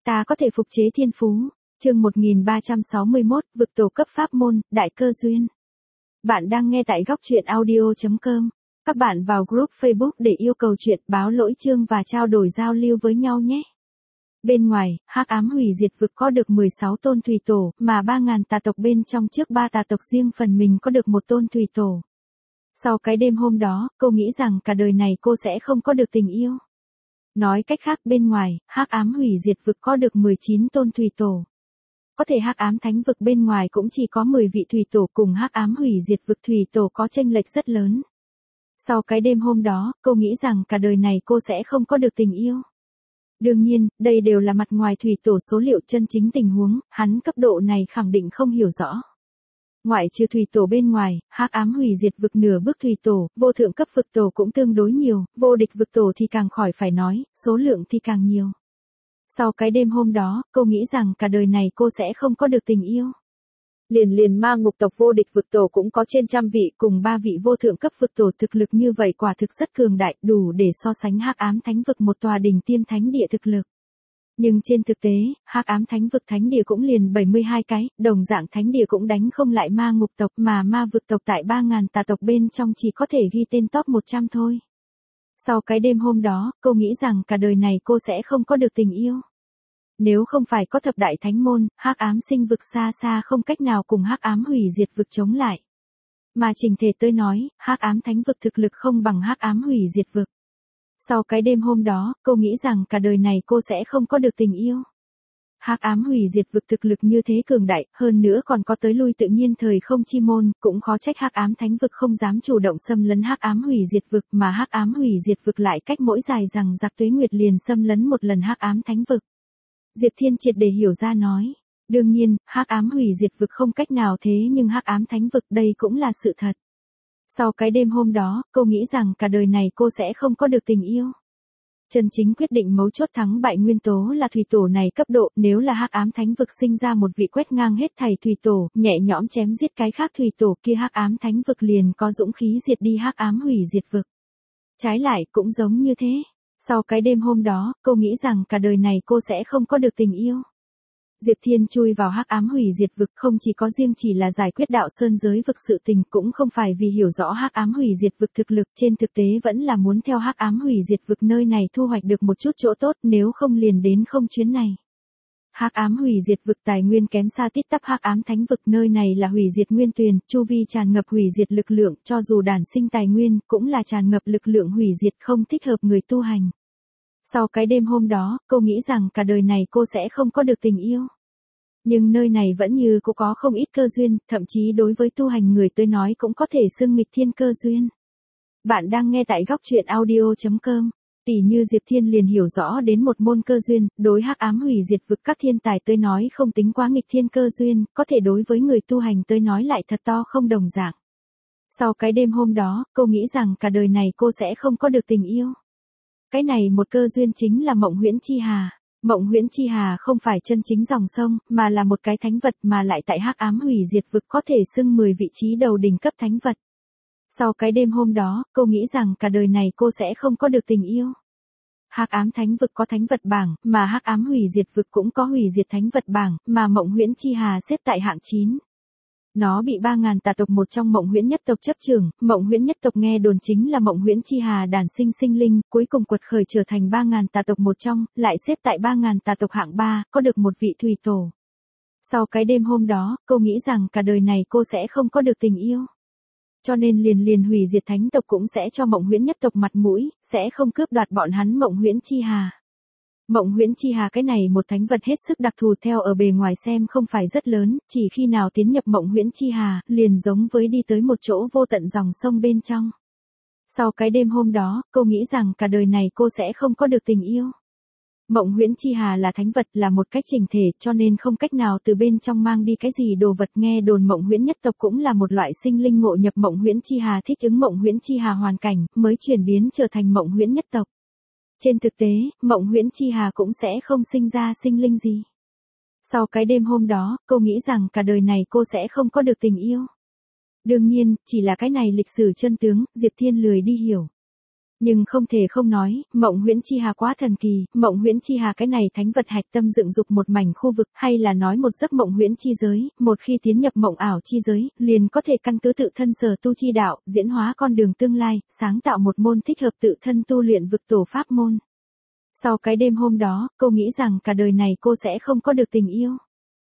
Ta có thể phục chế thiên phú. Chương 1361, vực tổ cấp pháp môn, đại cơ duyên. Bạn đang nghe tại góc truyện audio.com. Các bạn vào group Facebook để yêu cầu chuyện, báo lỗi chương và trao đổi giao lưu với nhau nhé. Bên ngoài, hắc ám hủy diệt vực có được 16 tôn thủy tổ, mà 3.000 tà tộc bên trong trước 3 tà tộc riêng phần mình có được một tôn thủy tổ. Sau cái đêm hôm đó, cô nghĩ rằng cả đời này cô sẽ không có được tình yêu. Nói cách khác, bên ngoài, hắc ám hủy diệt vực có được 19 tôn thủy tổ. Có thể hắc ám thánh vực bên ngoài cũng chỉ có 10 vị thủy tổ, cùng hắc ám hủy diệt vực thủy tổ có chênh lệch rất lớn. Sau cái đêm hôm đó, cô nghĩ rằng cả đời này cô sẽ không có được tình yêu. Đương nhiên, đây đều là mặt ngoài thủy tổ số liệu, chân chính tình huống, hắn cấp độ này khẳng định không hiểu rõ. Ngoại trừ thủy tổ bên ngoài, hắc ám hủy diệt vực nửa bước thủy tổ, vô thượng cấp vực tổ cũng tương đối nhiều, vô địch vực tổ thì càng khỏi phải nói, số lượng thì càng nhiều. Sau cái đêm hôm đó, cô nghĩ rằng cả đời này cô sẽ không có được tình yêu. Liền ma ngục tộc vô địch vực tổ cũng có trên trăm vị, cùng 3 vị vô thượng cấp vực tổ, thực lực như vậy quả thực rất cường đại, đủ để so sánh hắc ám thánh vực một tòa đỉnh tiêm thánh địa thực lực. Nhưng trên thực tế, hắc ám thánh vực thánh địa cũng liền 72 cái, đồng dạng thánh địa cũng đánh không lại ma ngục tộc, mà ma vực tộc tại 3.000 tà tộc bên trong chỉ có thể ghi tên top 100 thôi. Sau cái đêm hôm đó, cô nghĩ rằng cả đời này cô sẽ không có được tình yêu. Nếu không phải có thập đại thánh môn, hắc ám sinh vực xa xa không cách nào cùng hắc ám hủy diệt vực chống lại. Mà trình thể tôi nói, hắc ám thánh vực thực lực không bằng hắc ám hủy diệt vực. Sau cái đêm hôm đó, cô nghĩ rằng cả đời này cô sẽ không có được tình yêu. Hắc ám hủy diệt vực thực lực như thế cường đại, hơn nữa còn có tới lui tự nhiên thời không chi môn, cũng khó trách hắc ám thánh vực không dám chủ động xâm lấn hắc ám hủy diệt vực, mà hắc ám hủy diệt vực lại cách mỗi dài rằng giặc tuế nguyệt liền xâm lấn một lần hắc ám thánh vực. Diệp Thiên triệt để hiểu ra nói, đương nhiên, hắc ám hủy diệt vực không cách nào thế, nhưng hắc ám thánh vực đây cũng là sự thật. Sau cái đêm hôm đó, cô nghĩ rằng cả đời này cô sẽ không có được tình yêu. Chân chính quyết định mấu chốt thắng bại nguyên tố là thủy tổ này cấp độ, nếu là hắc ám thánh vực sinh ra một vị quét ngang hết thảy thủy tổ, nhẹ nhõm chém giết cái khác thủy tổ kia, hắc ám thánh vực liền có dũng khí diệt đi hắc ám hủy diệt vực. Trái lại cũng giống như thế. Sau cái đêm hôm đó, cô nghĩ rằng cả đời này cô sẽ không có được tình yêu. Diệp Thiên chui vào hắc ám hủy diệt vực không chỉ có riêng chỉ là giải quyết đạo sơn giới vực sự tình, cũng không phải vì hiểu rõ hắc ám hủy diệt vực thực lực, trên thực tế vẫn là muốn theo hắc ám hủy diệt vực nơi này thu hoạch được một chút chỗ tốt, nếu không liền đến không chuyến này. Hắc ám hủy diệt vực tài nguyên kém xa tít tắp hắc ám thánh vực, nơi này là hủy diệt nguyên tuyền, chu vi tràn ngập hủy diệt lực lượng, cho dù đản sinh tài nguyên, cũng là tràn ngập lực lượng hủy diệt, không thích hợp người tu hành. Sau cái đêm hôm đó, cô nghĩ rằng cả đời này cô sẽ không có được tình yêu. Nhưng nơi này vẫn như cô có không ít cơ duyên, thậm chí đối với tu hành người tôi nói cũng có thể xưng nghịch thiên cơ duyên. Bạn đang nghe tại góc truyện audio.com. Tỷ như Diệp Thiên liền hiểu rõ đến một môn cơ duyên, đối hắc ám hủy diệt vực các thiên tài tôi nói không tính quá nghịch thiên cơ duyên, có thể đối với người tu hành tôi nói lại thật to không đồng dạng. Sau cái đêm hôm đó, cô nghĩ rằng cả đời này cô sẽ không có được tình yêu. Cái này một cơ duyên chính là Mộng Huyễn Chi Hà. Mộng Huyễn Chi Hà không phải chân chính dòng sông, mà là một cái thánh vật, mà lại tại hắc ám hủy diệt vực có thể xưng 10 vị trí đầu đỉnh cấp thánh vật. Sau cái đêm hôm đó, cô nghĩ rằng cả đời này cô sẽ không có được tình yêu. Hắc ám thánh vực có thánh vật bảng, mà hắc ám hủy diệt vực cũng có hủy diệt thánh vật bảng, mà Mộng Huyễn Chi Hà xếp tại hạng 9. Nó bị 3.000 tà tộc một trong Mộng Huyễn nhất tộc chấp trưởng, Mộng Huyễn nhất tộc nghe đồn chính là Mộng Huyễn Chi Hà đản sinh sinh linh, cuối cùng quật khởi trở thành 3.000 tà tộc một trong, lại xếp tại 3.000 tà tộc hạng 3, có được một vị thủy tổ. Sau cái đêm hôm đó, cô nghĩ rằng cả đời này cô sẽ không có được tình yêu. Cho nên liền hủy diệt thánh tộc cũng sẽ cho Mộng Huyễn nhất tộc mặt mũi, sẽ không cướp đoạt bọn hắn Mộng Huyễn Chi Hà. Mộng Huyễn Chi Hà cái này một thánh vật hết sức đặc thù, theo ở bề ngoài xem không phải rất lớn, chỉ khi nào tiến nhập Mộng Huyễn Chi Hà, liền giống với đi tới một chỗ vô tận dòng sông bên trong. Sau cái đêm hôm đó, cô nghĩ rằng cả đời này cô sẽ không có được tình yêu. Mộng Huyễn Chi Hà là thánh vật, là một cách chỉnh thể, cho nên không cách nào từ bên trong mang đi cái gì đồ vật. Nghe đồn Mộng Huyễn nhất tộc cũng là một loại sinh linh ngộ nhập Mộng Huyễn Chi Hà, thích ứng Mộng Huyễn Chi Hà hoàn cảnh, mới chuyển biến trở thành Mộng Huyễn nhất tộc. Trên thực tế, Mộng Huyễn Chi Hà cũng sẽ không sinh ra sinh linh gì. Sau cái đêm hôm đó, cô nghĩ rằng cả đời này cô sẽ không có được tình yêu. Đương nhiên, chỉ là cái này lịch sử chân tướng, Diệp Thiên lười đi hiểu. Nhưng không thể không nói, Mộng Huyễn Chi Hà quá thần kỳ, Mộng Huyễn Chi Hà cái này thánh vật hạch tâm dựng dục một mảnh khu vực, hay là nói một giấc mộng huyễn chi giới, một khi tiến nhập mộng ảo chi giới, liền có thể căn cứ tự thân sở tu chi đạo, diễn hóa con đường tương lai, sáng tạo một môn thích hợp tự thân tu luyện vực tổ pháp môn. Sau cái đêm hôm đó, cô nghĩ rằng cả đời này cô sẽ không có được tình yêu.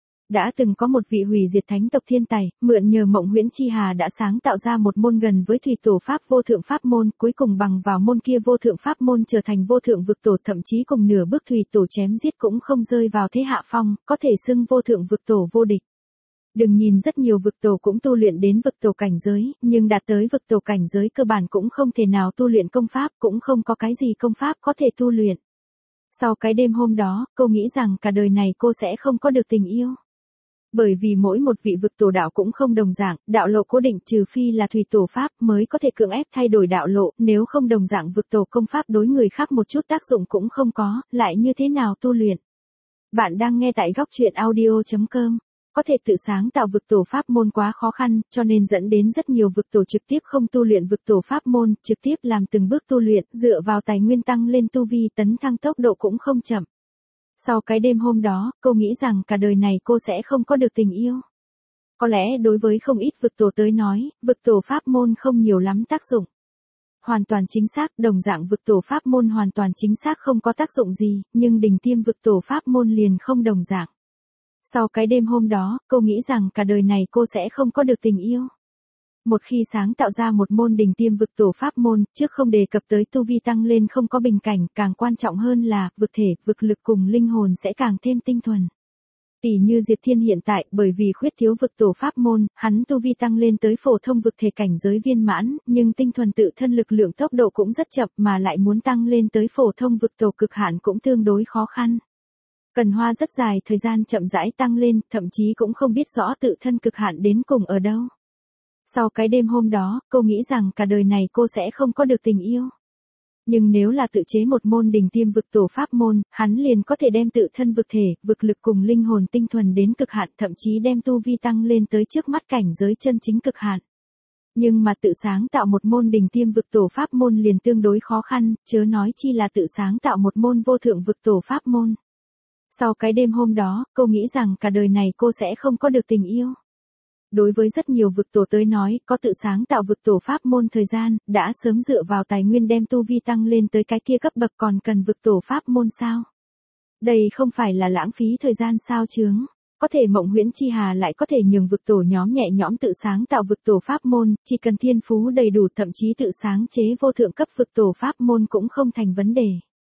Đã từng có một vị hủy diệt thánh tộc thiên tài, mượn nhờ Mộng Huyễn Chi Hà đã sáng tạo ra một môn gần với thủy tổ pháp vô thượng pháp môn, cuối cùng bằng vào môn kia vô thượng pháp môn trở thành vô thượng vực tổ, thậm chí cùng nửa bước thủy tổ chém giết cũng không rơi vào thế hạ phong, có thể xưng vô thượng vực tổ vô địch. Đừng nhìn rất nhiều vực tổ cũng tu luyện đến vực tổ cảnh giới, nhưng đạt tới vực tổ cảnh giới cơ bản cũng không thể nào tu luyện công pháp, cũng không có cái gì công pháp có thể tu luyện. Sau cái đêm hôm đó, cô nghĩ rằng cả đời này cô sẽ không có được tình yêu. Bởi vì mỗi một vị vực tổ đạo cũng không đồng dạng, đạo lộ cố định trừ phi là thủy tổ pháp mới có thể cưỡng ép thay đổi đạo lộ, nếu không đồng dạng vực tổ công pháp đối người khác một chút tác dụng cũng không có, lại như thế nào tu luyện. Bạn đang nghe tại góc truyện audio.com. Có thể tự sáng tạo vực tổ pháp môn quá khó khăn, cho nên dẫn đến rất nhiều vực tổ trực tiếp không tu luyện vực tổ pháp môn, trực tiếp làm từng bước tu luyện, dựa vào tài nguyên tăng lên tu vi, tấn thăng tốc độ cũng không chậm. Sau cái đêm hôm đó, cô nghĩ rằng cả đời này cô sẽ không có được tình yêu. Có lẽ đối với không ít vực tổ tới nói, vực tổ pháp môn không nhiều lắm tác dụng. Hoàn toàn chính xác, đồng dạng vực tổ pháp môn hoàn toàn chính xác không có tác dụng gì, nhưng đỉnh tiêm vực tổ pháp môn liền không đồng dạng. Sau cái đêm hôm đó, cô nghĩ rằng cả đời này cô sẽ không có được tình yêu. Một khi sáng tạo ra một môn đỉnh tiêm vực tổ pháp môn, trước không đề cập tới tu vi tăng lên không có bình cảnh, càng quan trọng hơn là, vực thể, vực lực cùng linh hồn sẽ càng thêm tinh thuần. Tỷ như Diệp Thiên hiện tại, bởi vì khuyết thiếu vực tổ pháp môn, hắn tu vi tăng lên tới phổ thông vực thể cảnh giới viên mãn, nhưng tinh thuần tự thân lực lượng tốc độ cũng rất chậm mà lại muốn tăng lên tới phổ thông vực tổ cực hạn cũng tương đối khó khăn. Cần hoa rất dài thời gian chậm rãi tăng lên, thậm chí cũng không biết rõ tự thân cực hạn đến cùng ở đâu. Sau cái đêm hôm đó, cô nghĩ rằng cả đời này cô sẽ không có được tình yêu. Nhưng nếu là tự chế một môn đỉnh tiêm vực tổ pháp môn, hắn liền có thể đem tự thân vực thể, vực lực cùng linh hồn tinh thuần đến cực hạn, thậm chí đem tu vi tăng lên tới trước mắt cảnh giới chân chính cực hạn. Nhưng mà tự sáng tạo một môn đỉnh tiêm vực tổ pháp môn liền tương đối khó khăn, chớ nói chi là tự sáng tạo một môn vô thượng vực tổ pháp môn. Sau cái đêm hôm đó, cô nghĩ rằng cả đời này cô sẽ không có được tình yêu. Đối với rất nhiều vực tổ tới nói, có tự sáng tạo vực tổ pháp môn thời gian, đã sớm dựa vào tài nguyên đem tu vi tăng lên tới cái kia cấp bậc, còn cần vực tổ pháp môn sao? Đây không phải là lãng phí thời gian sao chướng? Có thể Mộng Huyễn Chi Hà lại có thể nhường vực tổ nhóm nhẹ nhõm tự sáng tạo vực tổ pháp môn, chỉ cần thiên phú đầy đủ, thậm chí tự sáng chế vô thượng cấp vực tổ pháp môn cũng không thành vấn đề.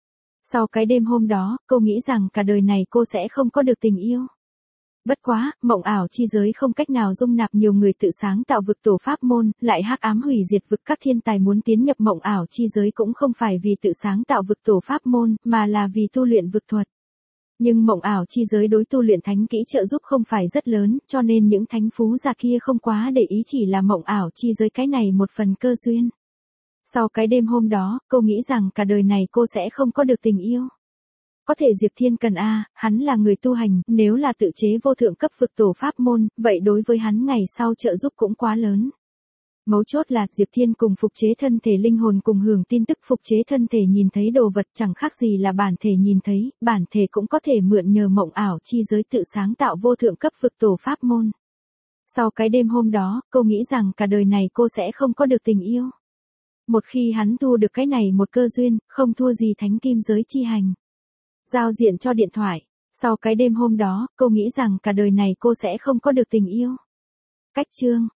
Sau cái đêm hôm đó, cô nghĩ rằng cả đời này cô sẽ không có được tình yêu. Bất quá, mộng ảo chi giới không cách nào dung nạp nhiều người tự sáng tạo vực tổ pháp môn, lại hắc ám hủy diệt vực, các thiên tài muốn tiến nhập mộng ảo chi giới cũng không phải vì tự sáng tạo vực tổ pháp môn, mà là vì tu luyện vực thuật. Nhưng mộng ảo chi giới đối tu luyện thánh kỹ trợ giúp không phải rất lớn, cho nên những thánh phú già kia không quá để ý, chỉ là mộng ảo chi giới cái này một phần cơ duyên. Sau cái đêm hôm đó, cô nghĩ rằng cả đời này cô sẽ không có được tình yêu. Có thể Diệp Thiên cần hắn là người tu hành, nếu là tự chế vô thượng cấp vực tổ pháp môn, vậy đối với hắn ngày sau trợ giúp cũng quá lớn. Mấu chốt là Diệp Thiên cùng phục chế thân thể linh hồn cùng hưởng tin tức, phục chế thân thể nhìn thấy đồ vật chẳng khác gì là bản thể nhìn thấy, bản thể cũng có thể mượn nhờ mộng ảo chi giới tự sáng tạo vô thượng cấp vực tổ pháp môn. Sau cái đêm hôm đó, cô nghĩ rằng cả đời này cô sẽ không có được tình yêu. Một khi hắn thu được cái này một cơ duyên, không thua gì thánh kim giới chi hành. Giao diện cho điện thoại. Sau cái đêm hôm đó, cô nghĩ rằng cả đời này cô sẽ không có được tình yêu. Cách chương.